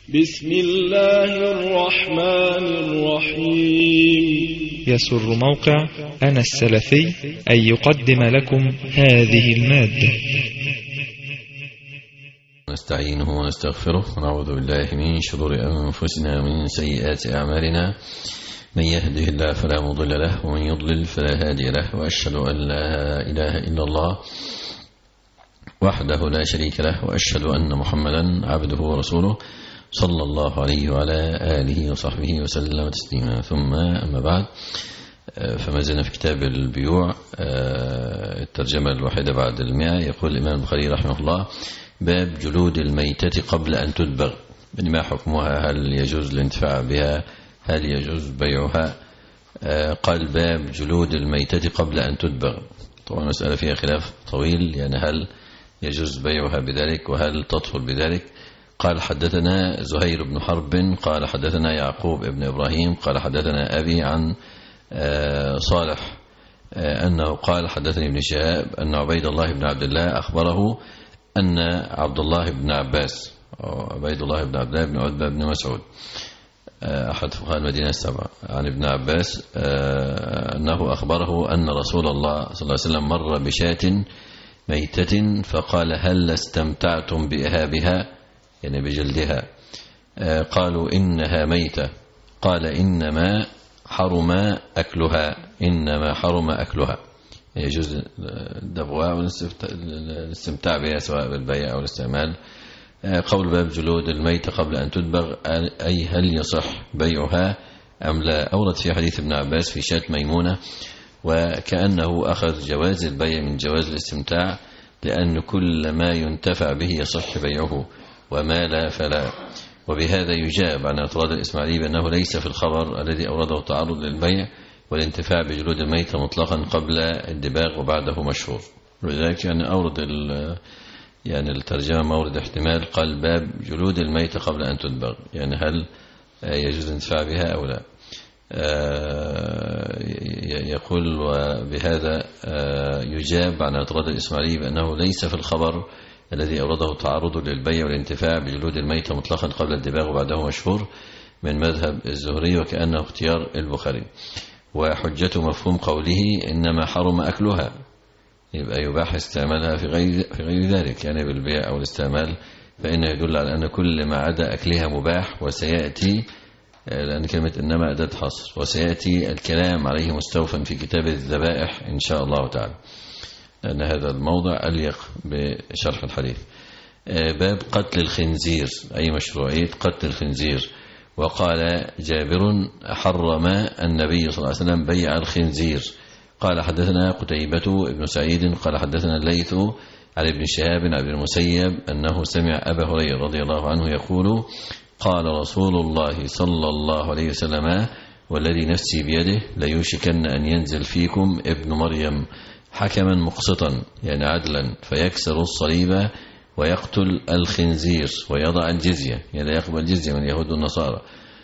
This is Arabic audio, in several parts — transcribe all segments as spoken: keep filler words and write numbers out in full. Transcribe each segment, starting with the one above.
بسم الله الرحمن الرحيم. يسر موقع أنا السلفي أن يقدم لكم هذه المادة. نستعينه ونستغفره ونعوذ بالله من شرور أنفسنا ومن سيئات أعمالنا. من يهده الله فلا مضل له ومن يضلل فلا هادي له، وأشهد أن لا إله إلا الله وحده لا شريك له، وأشهد أن محمدا عبده ورسوله صلى الله عليه وعلى آله وصحبه وسلم تسليما. ثم أما بعد، فما زلنا في كتاب البيوع، الترجمة الواحدة بعد المئة. يقول الإمام البخاري رحمه الله: باب جلود الميتة قبل أن تدبغ. ما حكمها؟ هل يجوز الانتفاع بها؟ هل يجوز بيعها؟ قال: باب جلود الميتة قبل أن تدبغ. طبعا مسألة فيها خلاف طويل، يعني هل يجوز بيعها بذلك وهل تطهر بذلك؟ قال: حدثنا زهير بن حرب قال حدثنا يعقوب بن إبراهيم قال حدثنا أبي عن صالح أنه قال: حدثني ابن شهاب أن عبيد الله بن عبد الله أخبره أن عبد الله بن عباس عبيد الله بن عبد الله بن عتبة بن مسعود أحد فقهاء المدينة السبعة عن ابن عباس أنه أخبره أن رسول الله صلى الله عليه وسلم مر بشاة ميتة فقال: هل استمتعتم بإهابها؟ يعني بجلدها. قالوا: إنها ميتة. قال: إنما حرم أكلها إنما حرم أكلها يجوز دبغها والاستمتاع بها سواء بالبيع أو الاستعمال. قول باب جلود الميتة قبل أن تدبغ، أي هل يصح بيعها أم لا؟ أورد في حديث ابن عباس في شاة ميمونة، وكأنه أخذ جواز البيع من جواز الاستمتاع، لأن كل ما ينتفع به يصح بيعه وما لا فلا. وبهذا يجاب عن اعتراض الإسماعيلي بأنه ليس في الخبر الذي أورده تعرض للبيع والانتفاع بجلود الميتة مطلقا قبل الدباغ وبعده مشهور. ولذلك يعني أورد يعني الترجمة مورد احتمال، قال: باب جلود الميتة قبل أن تدبغ، يعني هل يجوز الانتفاع بها أو لا؟ يقول: وبهذا يجاب عن اعتراض الإسماعيلي بأنه ليس في الخبر الذي أورده تعرض للبيع والانتفاع بجلود الميتة مطلقا قبل الدباغ وبعده مشهور من مذهب الزهري، وكأنه اختيار البخاري. وحجته مفهوم قوله إنما حرم أكلها، يبقى يباح استعمالها في غير في غير ذلك، يعني بالبيع أو الاستعمال، فإنه يدل على أن كل ما عدا أكلها مباح. وسيأتي، لأن كلمة إنما أداة حصر، وسيأتي الكلام عليه مستوفا في كتاب الذبائح إن شاء الله تعالى، لأن هذا الموضع أليق بشرح الحديث. باب قتل الخنزير، أي مشروعية قتل الخنزير. وقال جابر: حرم النبي صلى الله عليه وسلم بيع الخنزير. قال: حدثنا قتيبة ابن سعيد قال حدثنا الليث عن ابن شهاب عن المسيب أنه سمع أبا هريرة رضي الله عنه يقول: قال رسول الله صلى الله عليه وسلم: والذي نفسي بيده ليوشكن أن ينزل فيكم ابن مريم حكما مقسطا، يعني عدلا، فيكسر الصليب ويقتل الخنزير ويضع الجزية، يعني يقبل الجزية من اليهود والنصارى،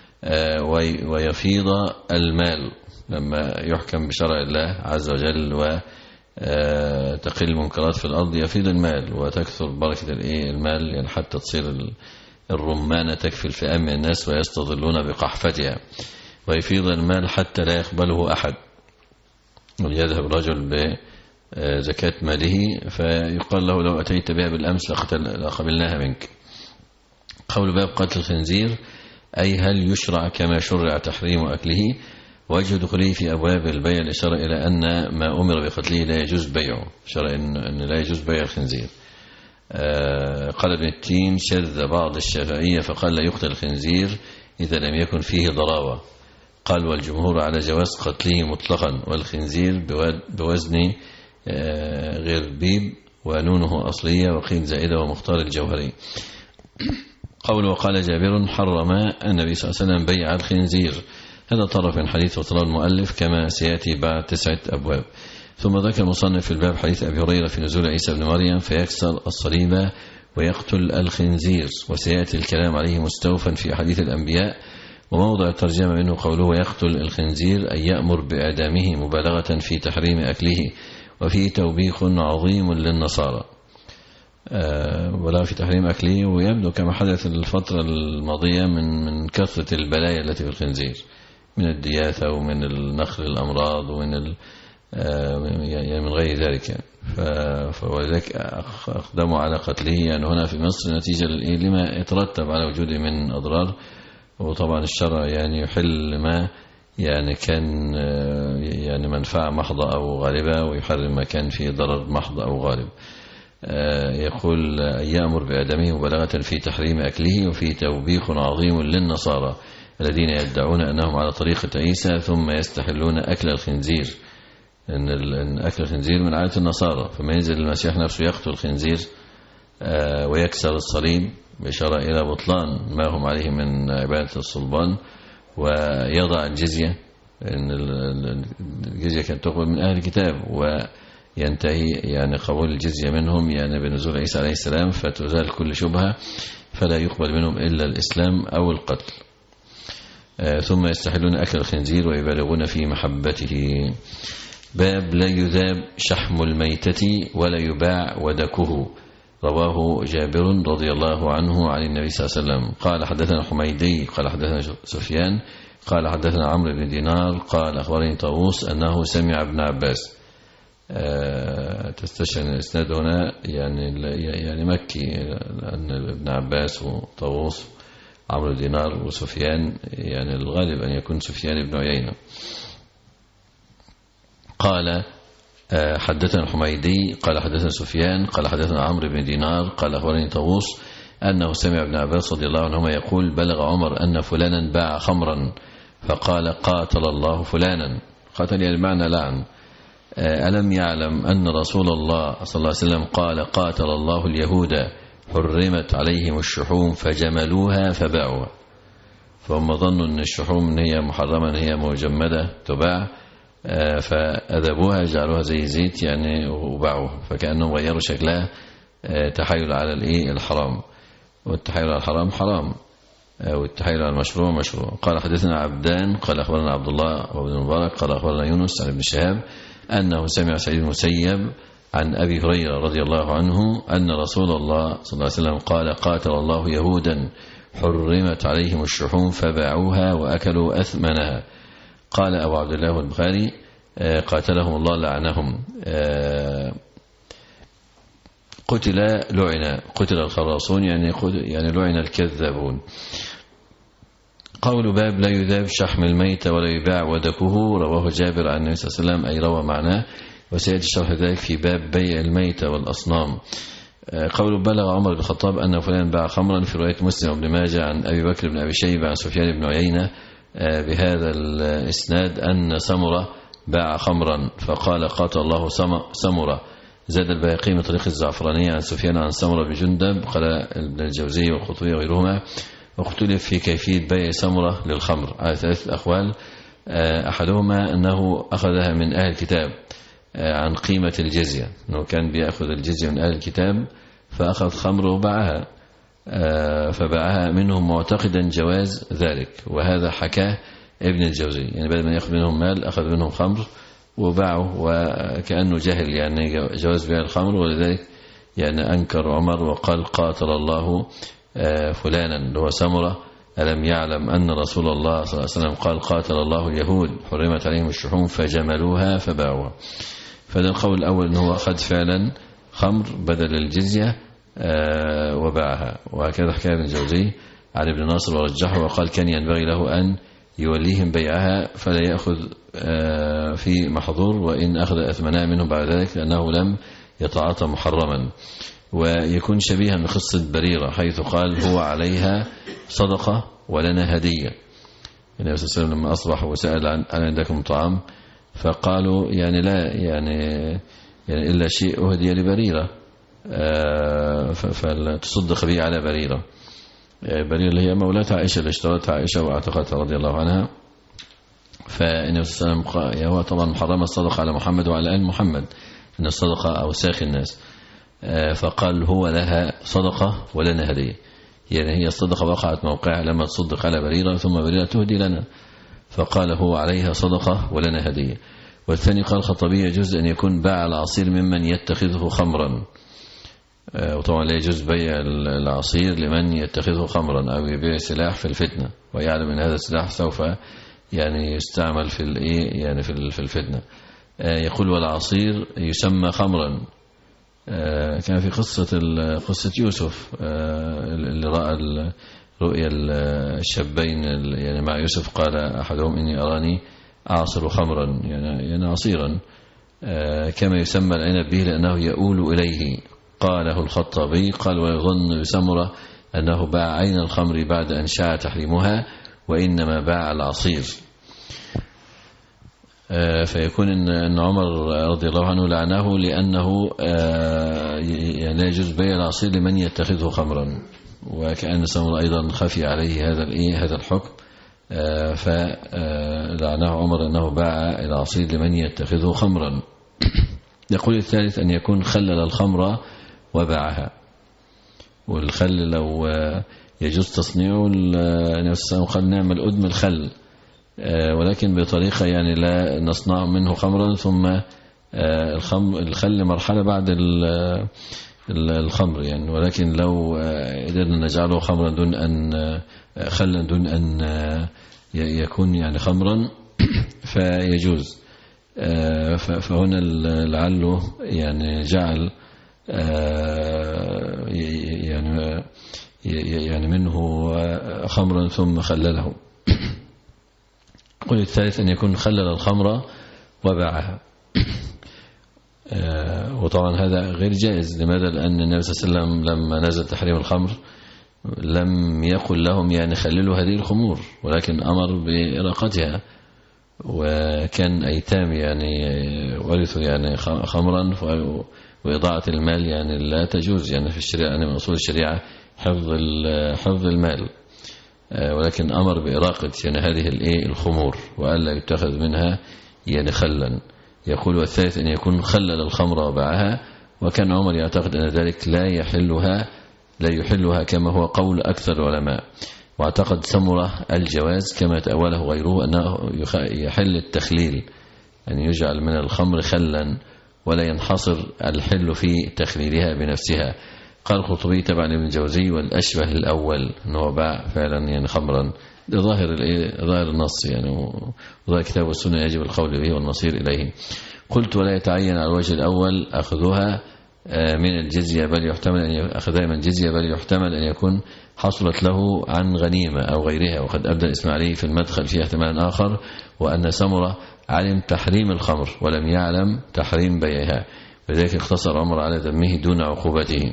ويفيض المال لما يحكم بشرع الله عز وجل وتقل المنكرات في الأرض، يفيض المال وتكثر بركة المال، يعني حتى تصير الرمانة تكفي الفئام من الناس ويستظلون بقحفتها، ويفيض المال حتى لا يقبله أحد، ويذهب رجل بزكاة ماله فيقال له: لو أتيت بها بالأمس لقبلناها منك. قول باب قتل الخنزير، أي هل يشرع كما شرع تحريم أكله؟ وجه دخوله في أبواب البيع الإشارة إلى أن ما أمر بقتله لا يجوز بيعه، شرع أن لا يجوز بيع الخنزير. قال ابن التين: شذ بعض الشافعية فقال: لا يقتل الخنزير إذا لم يكن فيه ضراوة. قال: والجمهور على جواز قتله مطلقا، والخنزير بوزن غربيب ونونه أصلية وقيل زائدة ومختار الجوهري. قول: وقال جابر: حرم النبي صلى الله عليه وسلم بيع الخنزير. هذا طرف من حديث وطلب المؤلف كما سيأتي بعد تسعة أبواب. ثم ذكر المصنف في الباب حديث أبي هريرة في نزول عيسى بن مريم فيكسر الصليب ويقتل الخنزير، وسيأتي الكلام عليه مستوفا في حديث الأنبياء. وموضع الترجمة منه قوله: يقتل الخنزير، أي يأمر بإعدامه مبالغة في تحريم أكله، وفيه توبيخ عظيم للنصارى. ولا في تحريم أكله. ويبدو كما حدث الفترة الماضية من من كثرة البلايا التي في الخنزير من الدياثة ومن النقل الأمراض ومن ال يعني من غير ذلك، فولذلك أقدموا على قتله يعني هنا في مصر نتيجة لما يترتب على وجوده من أضرار. وطبعا الشرع يعني يحل ما يعني كان يعني منفعة محضة أو غالبة، ويحرم ما كان فيه ضرر محض أو غالب. يقول يأمر بآدمه مبالغة في تحريم أكله، وفيه توبيخ عظيم للنصارى الذين يدعون أنهم على طريقة عيسى ثم يستحلون أكل الخنزير، أن أكل الخنزير من عادة النصارى. فما ينزل المسيح نفسه يقتل الخنزير ويكسر الصليب بإشارة إلى بطلان ما هم عليه من عبادة الصلبان، ويضع الجزية، أن الجزية كانت تقبل من أهل الكتاب وينتهي يعني قبول الجزية منهم يعني بنزول عيسى عليه السلام، فتزال كل شبهة فلا يقبل منهم إلا الإسلام أو القتل. ثم يستحلون أكل الخنزير ويبالغون في محبته. باب لا يذاب شحم الميتة ولا يباع ودكه، رواه جابر رضي الله عنه عن النبي صلى الله عليه وسلم قال حدثنا حميدي قال حدثنا سفيان قال حدثنا عمرو بن دينار قال أخبرني طاووس أنه سمع ابن عباس. أه تستشعر الإسناد هنا يعني يعني مكي، لأن ابن عباس وطاووس عمرو بن دينار وسفيان يعني الغالب أن يكون سفيان بن عيينة. قال حدثنا الحميدي قال حدثنا سفيان قال حدثنا عمرو بن دينار قال أخبرني طاووس أنه سمع ابن عباس رضي الله عنهما يقول بلغ عمر أن فلانا باع خمرا فقال قاتل الله فلانا. قاتل يعني معنى لعن. ألم يعلم أن رسول الله صلى الله عليه وسلم قال قاتل الله اليهود حرمت عليهم الشحوم فجملوها فباعوها. فهم ظنوا أن الشحوم إن هي محرمة، إن هي مجمدة تباع، فأذبوها جعلوها زي زيت يعني وباعوها، فكأنهم غيروا شكلها تحايل على الإيه الحرام، والتحايل على الحرام حرام، والتحايل على المشروع مشروع. قال حدثنا عبدان قال أخبرنا عبد الله وابن المبارك قال أخبرنا يونس عن ابن شهاب أنه سمع سعيد المسيب عن أبي هريرة رضي الله عنه أن رسول الله صلى الله عليه وسلم قال قاتل الله يهودا حرمت عليهم الشحوم فباعوها وأكلوا أثمنها. قال أبو عبد الله البخاري قاتلهم الله لعنهم. قتل لعن قتل الخراصون يعني يعني لعن الكذابون. قول باب لا يذاب شحم الميت ولا يباع ودكه، رواه جابر عن النبي صلى الله عليه وسلم أي روى معناه، وسيأتي شرح ذلك في باب بيع الميت والأصنام. قول بلغ عمر بن الخطاب أن فلان باع خمرا في رواية مسلم وابن ماجه عن أبي بكر بن أبي شيبة عن سفيان بن عيينة بهذا الإسناد أن سمرة باع خمرا فقال قاتل الله سمرة. زاد البيهقي من طريق الزعفراني عن سفيان عن سمرة بن جندب قال ابن الجوزي والقطبي وغيرهما واختلف في كيفية بيع سمرة للخمر على ثلاثة أقوال. أحدهما أنه أخذها من أهل الكتاب عن قيمة الجزية، أنه كان بيأخذ الجزية من أهل الكتاب فأخذ خمر وباعها، فباعها منهم معتقدا جواز ذلك، وهذا حكاه ابن الجوزي، يعني بدل ما يأخذ منهم مال أخذ منهم خمر وباعه وكأنه جهل يعني جواز بيع الخمر، ولذلك يعني أنكر عمر وقال قاتل الله فلانا اللي هو سمرة ألم يعلم أن رسول الله صلى الله عليه وسلم قال قاتل الله اليهود حرمت عليهم الشحوم فجملوها فباعوها. فده القول الأول أنه أخذ فعلا خمر بدل الجزية وباعها، وهكذا حكى ابن الجوزي عن ابن ناصر ورجحه وقال كان ينبغي له أن يوليهم بيعها فلا يأخذ في محظور وإن أخذ أثمنها منهم بعد ذلك لأنه لم يتعاطى محرما. ويكون شبيها من قصة بريرة حيث قال هو عليها صدقة ولنا هدية. النبي صلى الله عليه وسلم لما أصبح وسأل عن عندكم طعام فقالوا يعني لا يعني, يعني إلا شيء أهدي لبريرة فتصدق به على بريرة. بريرة اللي هي مولاة عائشة اللي اشترتها عائشة واعتقتها رضي الله عنها. فالنبي صلى الله عليه وسلم هو طبعا محرم الصدقة على محمد وعلى آل محمد إن الصدقة أوساخ الناس، فقال هو لها صدقة ولنا هدية، يعني هي الصدقة وقعت موقعها لما تصدق على بريرة ثم بريرة تهدي لنا، فقال هو عليها صدقة ولنا هدية. والثاني قال الخطابي يجوز أن يكون باع العصير ممن يتخذه خمرا، وطبعا لا يجوز بيع العصير لمن يتخذه خمرا أو يبيع سلاح في الفتنة ويعلم أن هذا السلاح سوف يعني يستعمل في الإيه يعني في في الفتنة. يقول والعصير يسمى خمرا. كان في قصة قصة يوسف اللي رأى رؤيا الشابين يعني مع يوسف، قال أحدهم إني أراني أعصر خمرا يعني يعني عصيرا كما يسمى العنب به لأنه يؤول إليه. قاله الخطابي قال ويظن بسمرة أنه باع عين الخمر بعد أن شاع تحريمها وإنما باع العصير. فيكون إن عمر رضي الله عنه لعنه لأنه لا يجوز بيع العصير لمن يتخذه خمرا، وكأن سمرة أيضا خفي عليه هذا الإيه هذا الحكم، فلعنه عمر أنه باع العصير لمن يتخذه خمرا. يقول الثالث أن يكون خلل الخمر وباعها. والخل لو يجوز تصنيعه النبي صلى الله عليه وسلم قال نعمل أدم الخل، ولكن بطريقة يعني لا نصنع منه خمرا ثم الخل مرحلة بعد الخمر يعني، ولكن لو قدرنا نجعله خمرا دون أن خلا دون أن يكون يعني خمرا فيجوز. فهنا لعله يعني جعل يعني يعني منه خمرا ثم خلله. قل الثالث أن يكون خلل الخمر وباعها، وطبعا هذا غير جائز. لماذا؟ لأن النبي صلى الله عليه وسلم لما نزل تحريم الخمر لم يقل لهم يعني خللوا هذه الخمور، ولكن أمر بإراقتها، وكان أيتام يعني ورثوا يعني خمرا، وإضاعة المال يعني لا تجوز يعني في الشريعة، يعني من أصول الشريعة حفظ حفظ المال، ولكن أمر بإراقة يعني هذه الإيه الخمور وألا يتخذ منها يعني خلا. يقول والثالث أن يكون خلل الخمر وباعها، وكان عمر يعتقد أن ذلك لا يحلها لا يحلها كما هو قول أكثر العلماء، واعتقد سمرة الجواز كما تأوله غيره أنه يحل التخليل، أن يجعل من الخمر خلا ولا ينحصر الحل في تخليلها بنفسها. قال الخطبي تبع ابن الجوزي والأشبه الأول أنه باع فعلا يعني خمرا، ظاهر ظاهر النص يعني، وظاهر كتاب والسنة يجب القول به والمصير إليه. قلت ولا يتعين على الوجه الأول أخذها من الجزية بل يحتمل أن أخذها من الجزية بل يحتمل أن يكون حصلت له عن غنيمة أو غيرها. وقد أبدأ الإسماعيلي في المدخل فيه احتمال آخر، وأن سمرة علم تحريم الخمر ولم يعلم تحريم بيعها، ولذلك اختصر عمر على ذمه دون عقوبته،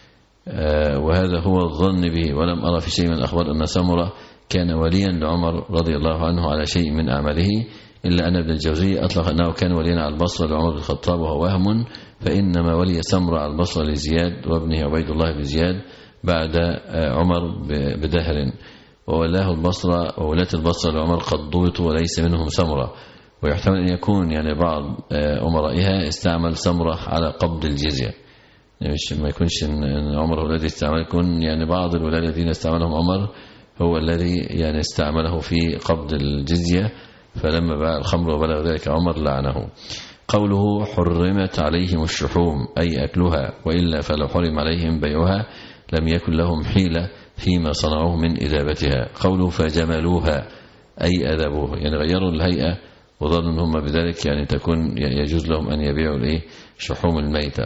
وهذا هو الظن به. ولم أرى في شيء من الأخبار أن سمرة كان وليا لعمر رضي الله عنه على شيء من أعماله، إلا أن ابن الجوزي أطلق أنه كان وليا على البصرة لعمر بن الخطاب، وهو وهم، فإنما ولي سمرة على البصرة لزياد وابنه عبيد الله بن زياد بعد عمر بدهر، وولاه البصرة وولاة البصرة لعمر قد ضبطوا وليس منهم سمرة. ويحتمل أن يكون يعني بعض أمرائها استعمل سمرة على قبض الجزية، يعني مش ما يكونش إن عمر هو الذي استعمل، يكون يعني بعض الولاة الذين استعملهم عمر هو الذي يعني استعمله في قبض الجزية، فلما باع الخمر وبلغ ذلك عمر لعنه. قوله حرمت عليهم الشحوم أي أكلها، وإلا فلو حرم عليهم بيعها لم يكن لهم حيلة فيما صنعوه من إذابتها. قوله فجملوها أي أذبوها، يعني غيروا الهيئة وظنوا أنهم بذلك يعني تكون يجوز لهم أن يبيعوا الإيه شحوم الميتة.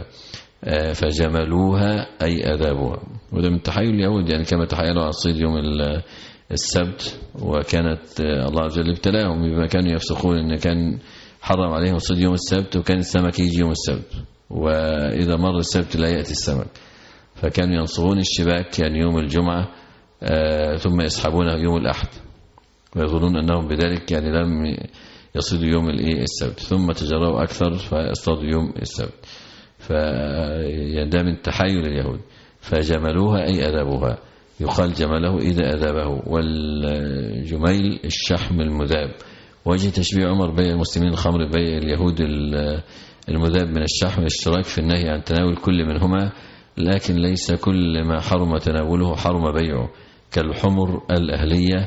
فجملوها أي أذابوها، وده من تحايل اليهود يعني كما تحايلوا على الصيد يوم السبت، وكانت الله عز وجل ابتلاهم بما كانوا يفسقون، إن كان حرم عليهم الصيد يوم السبت، وكان السمك يجي يوم السبت، وإذا مر السبت لا يأتي السمك، فكانوا ينصبون الشباك يعني يوم الجمعة ثم يسحبونه يوم الأحد، ويظنون أنهم بذلك يعني لم يصيدوا يوم السبت، ثم تجرؤوا أكثر فاصطادوا يوم السبت. فده من تحايل اليهود. فجملوها أي أذابوها، يقال جمله إذا أذابه، والجميل الشحم المذاب. وجه تشبيه عمر بيع المسلمين الخمر بيع اليهود المذاب من الشحم، الاشتراك في النهي عن تناول كل منهما، لكن ليس كل ما حرم تناوله حرم بيعه، كالحمر الأهلية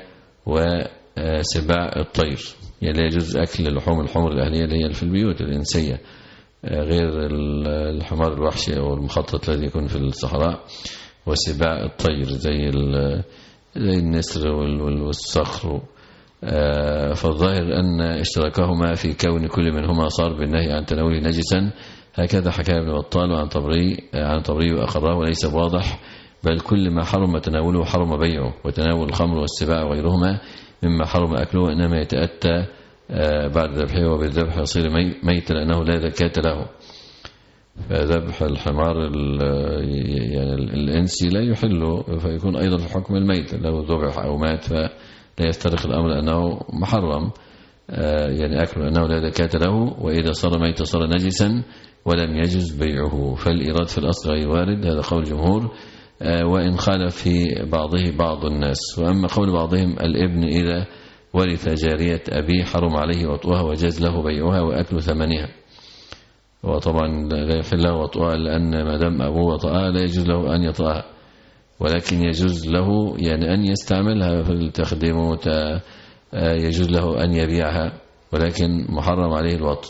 وسباع الطير، يعني لا يجوز أكل لحوم الحمر الأهلية اللي هي في البيوت الإنسية، غير الحمار الوحشي أو المخطط الذي يكون في الصحراء، وسباع الطير زي زي النسر والصخر. فالظاهر أن اشتراكهما في كون كل منهما صار بالنهي عن تناوله نجسا، هكذا حكى ابن بطال عن طبري عن طبري وأقره، وليس واضح، بل كل ما حرم تناوله حرم بيعه، وتناول الخمر والسباع وغيرهما مما حرم أكله إنما يتأتى بعد ذبحه، وبالذبح يصير ميتا لأنه لا زكاة له. فذبح الحمار يعني الإنسي لا يحل، فيكون أيضا في حكم الميت، لو ذبح أو مات فلا يفترق الأمر أنه محرم يعني أكله أنه لا زكاة له، وإذا صار ميتا صار نجسا ولم يجز بيعه. فالإيراد في الأصل غير وارد، هذا قول الجمهور، وإن خالف في بعضه بعض الناس. وأما قول بعضهم الابن إذا ورث جارية أبيه حرم عليه وطؤها وجاز له بيعها وأكل ثمنها، وطبعا لا يحل له وطؤها لأن ما دام أبوه وطأها لا يجوز له أن يطأها، ولكن يجوز له يعني أن يستعملها في التخديم، يجوز له أن يبيعها، ولكن محرم عليه الوطء.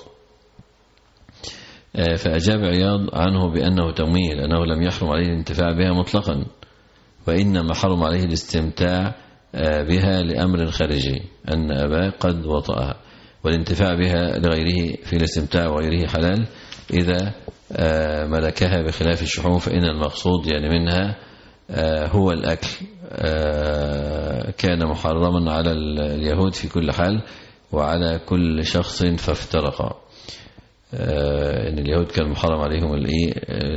فأجاب عياض عنه بأنه تمويه، لأنه لم يحرم عليه الانتفاع بها مطلقا، وإنما حرم عليه الاستمتاع بها لأمر خارجي أن أباه قد وطأها، والانتفاع بها لغيره في الاستمتاع وغيره حلال إذا ملكها، بخلاف الشحوم فإن المقصود يعني منها هو الأكل، كان محرما على اليهود في كل حال وعلى كل شخص فافترقا. ان اليهود كان محرم عليهم الايه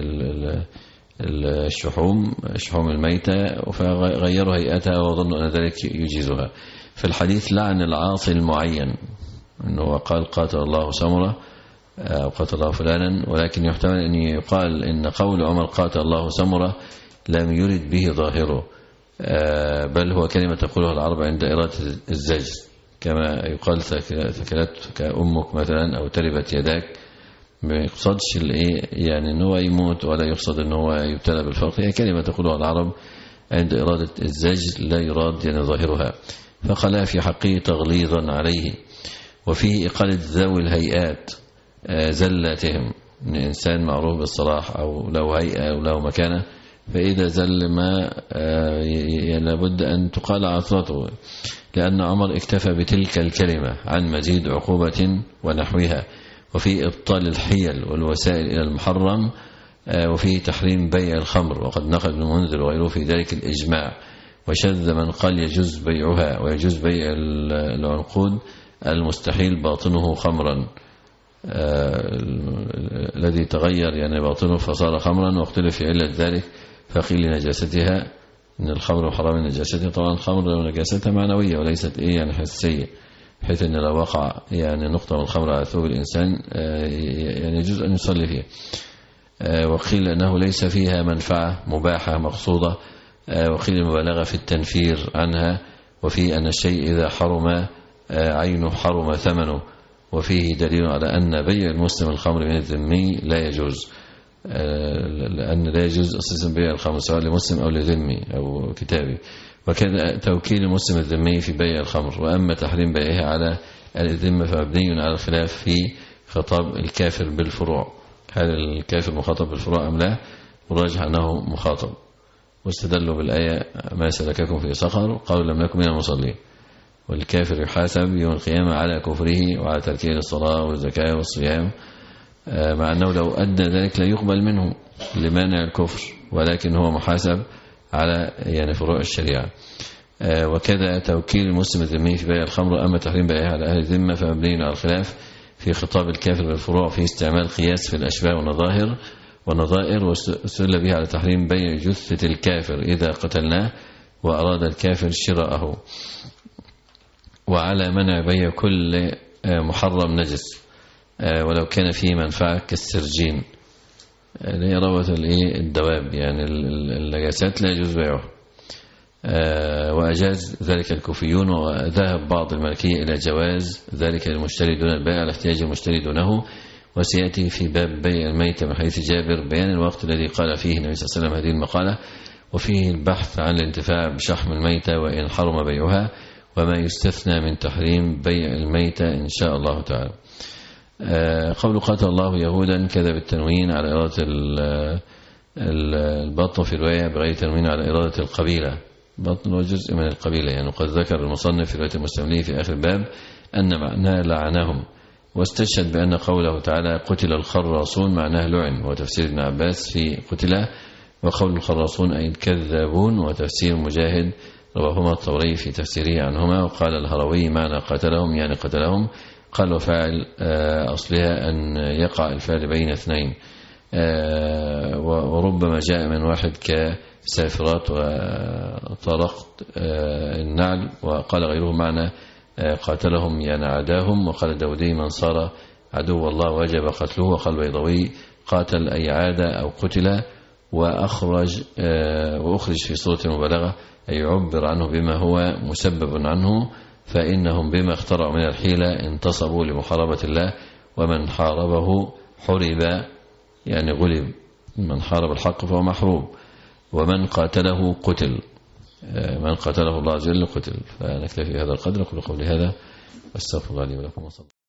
الشحوم الشحوم الميتة، فغيروا هيئتها وظنوا ان ذلك يجيزها. في الحديث لعن العاصي المعين، انه قال قاتل الله سمرة او قاتل الله فلانا، ولكن يحتمل ان يقال ان قول عمر قاتل الله سمرة لم يرد به ظاهره، بل هو كلمة تقولها العرب عند إرادة الزجر، كما يقال ثكلتك أمك مثلا أو تربت يداك، ما يقصدش الايه يعني ان هو يموت، ولا يقصد ان هو يبتلى بالفقر، هي كلمة تقولها العرب عند إرادة الزجر لا يراد يعني ظاهرها، فقال في حقه تغليظا عليه. وفيه إقالة ذوي الهيئات زلاتهم، ان إنسان معروف بالصلاح أو له هيئة أو له مكانة، فإذا زل ما يعني لابد أن تقال عثرته، لأن عمر اكتفى بتلك الكلمة عن مزيد عقوبة ونحوها. وفي إبطال الحيل والوسائل إلى المحرم، وفي تحريم بيع الخمر، وقد نقل ابن منذر وغيره في ذلك الإجماع، وشذ من قال يجوز بيعها ويجوز بيع العنقود المستحيل باطنه خمرا، الذي تغير يعني باطنه فصار خمرا، واختلف في علة ذلك، فقيل لنجاستها، ان الخمر حرام نجاستها. طبعا الخمر نجاستها معنوية وليست ايه يعني حسية، بحيث ان لو وقع يعني نقطة من الخمر على ثوب الانسان يعني يجوز ان يصلي فيها. وقيل انه ليس فيها منفعة مباحة مقصودة، وقيل المبالغة في التنفير عنها، وفي ان الشيء اذا حرم عينه حرم ثمنه، وفيه دليل على ان بيع المسلم الخمر من الذمي لا يجوز، لأن لا يجوز أساسا بيع الخمر سواء لمسلم أو لذمي أو كتابي، وكذا توكيل المسلم الذمي في بيع الخمر. وأما تحريم بيعها على الذمة فمبني على الخلاف في خطاب الكافر بالفروع، هل الكافر مخاطب بالفروع أم لا؟ والراجح أنه مخاطب، واستدلوا بالآية ما سلككم في سقر قالوا لم نكن من المصلين، والكافر يحاسب يوم القيامة على كفره وعلى تركه للصلاة والزكاة والصيام، مع أنه لو أدى ذلك لا يقبل منه لمانع الكفر، ولكن هو محاسب على يعني فروع الشريعة. وكذا توكيل المسلم الذمي في بيع الخمر. أما تحريم بيعها على أهل الذمة فمبني على الخلاف في خطاب الكافر بالفروع، في استعمال قياس في الأشباه والنظاهر والنظائر، واستدل به على تحريم بيع جثة الكافر إذا قتلناه وأراد الكافر شراءه، وعلى منع بيع كل محرم نجس ولو كان فيه منفعة كالسرجين اللي هي روث الدواب، يعني النجاسات لا يجوز بيعها. وأجاز ذلك الكوفيون، وذهب بعض المالكية إلى جواز ذلك للمشتري دون البائع على احتياج المشتري دونه. وسيأتي في باب بيع الميتة من حديث جابر بيان الوقت الذي قال فيه النبي صلى الله عليه وسلم هذه المقالة، وفيه البحث عن الانتفاع بشحم الميتة وإن حرم بيعها، وما يستثنى من تحريم بيع الميتة إن شاء الله تعالى. قول قاتل الله يهودا كذا بالتنوين على إرادة البطن، في رواية بغير تنوين على إرادة القبيلة. بطن هو جزء من القبيلة يعني. وقد ذكر المصنف في رواية المستملي في آخر الباب أن معناه لعنهم، واستشهد بأن قوله تعالى قتل الخراصون معناه لعن، وتفسير ابن عباس في قتل، وقول الخراصون أي الكذابون، وتفسير مجاهد رواهما الطبري في تفسيره عنهما. وقال الهروي معنى قتلهم يعني قتلهم. قال وفاعل أصلها أن يقع الفعل بين اثنين، وربما جاء من واحد كسافرات وطرقت النعل. وقال غيره معنى قاتلهم يعني عاداهم. وقال الداودي من صار عدو الله وجب قتله. وقال البيضاوي قاتل أي عاد أو قتل. وأخرج وأخرج في صورة المبالغة أي يعبر عنه بما هو مسبب عنه، فإنهم بما اخترعوا من الحيلة انتصبوا لمحاربة الله. ومن حاربه حرب يعني غلب، من حارب الحق فهو محروب. ومن قاتله قتل، من قاتله الله عز وجل قتل. فنكتفي بهذا القدر. أقول قولي هذا واستغفر الله لي ولكم.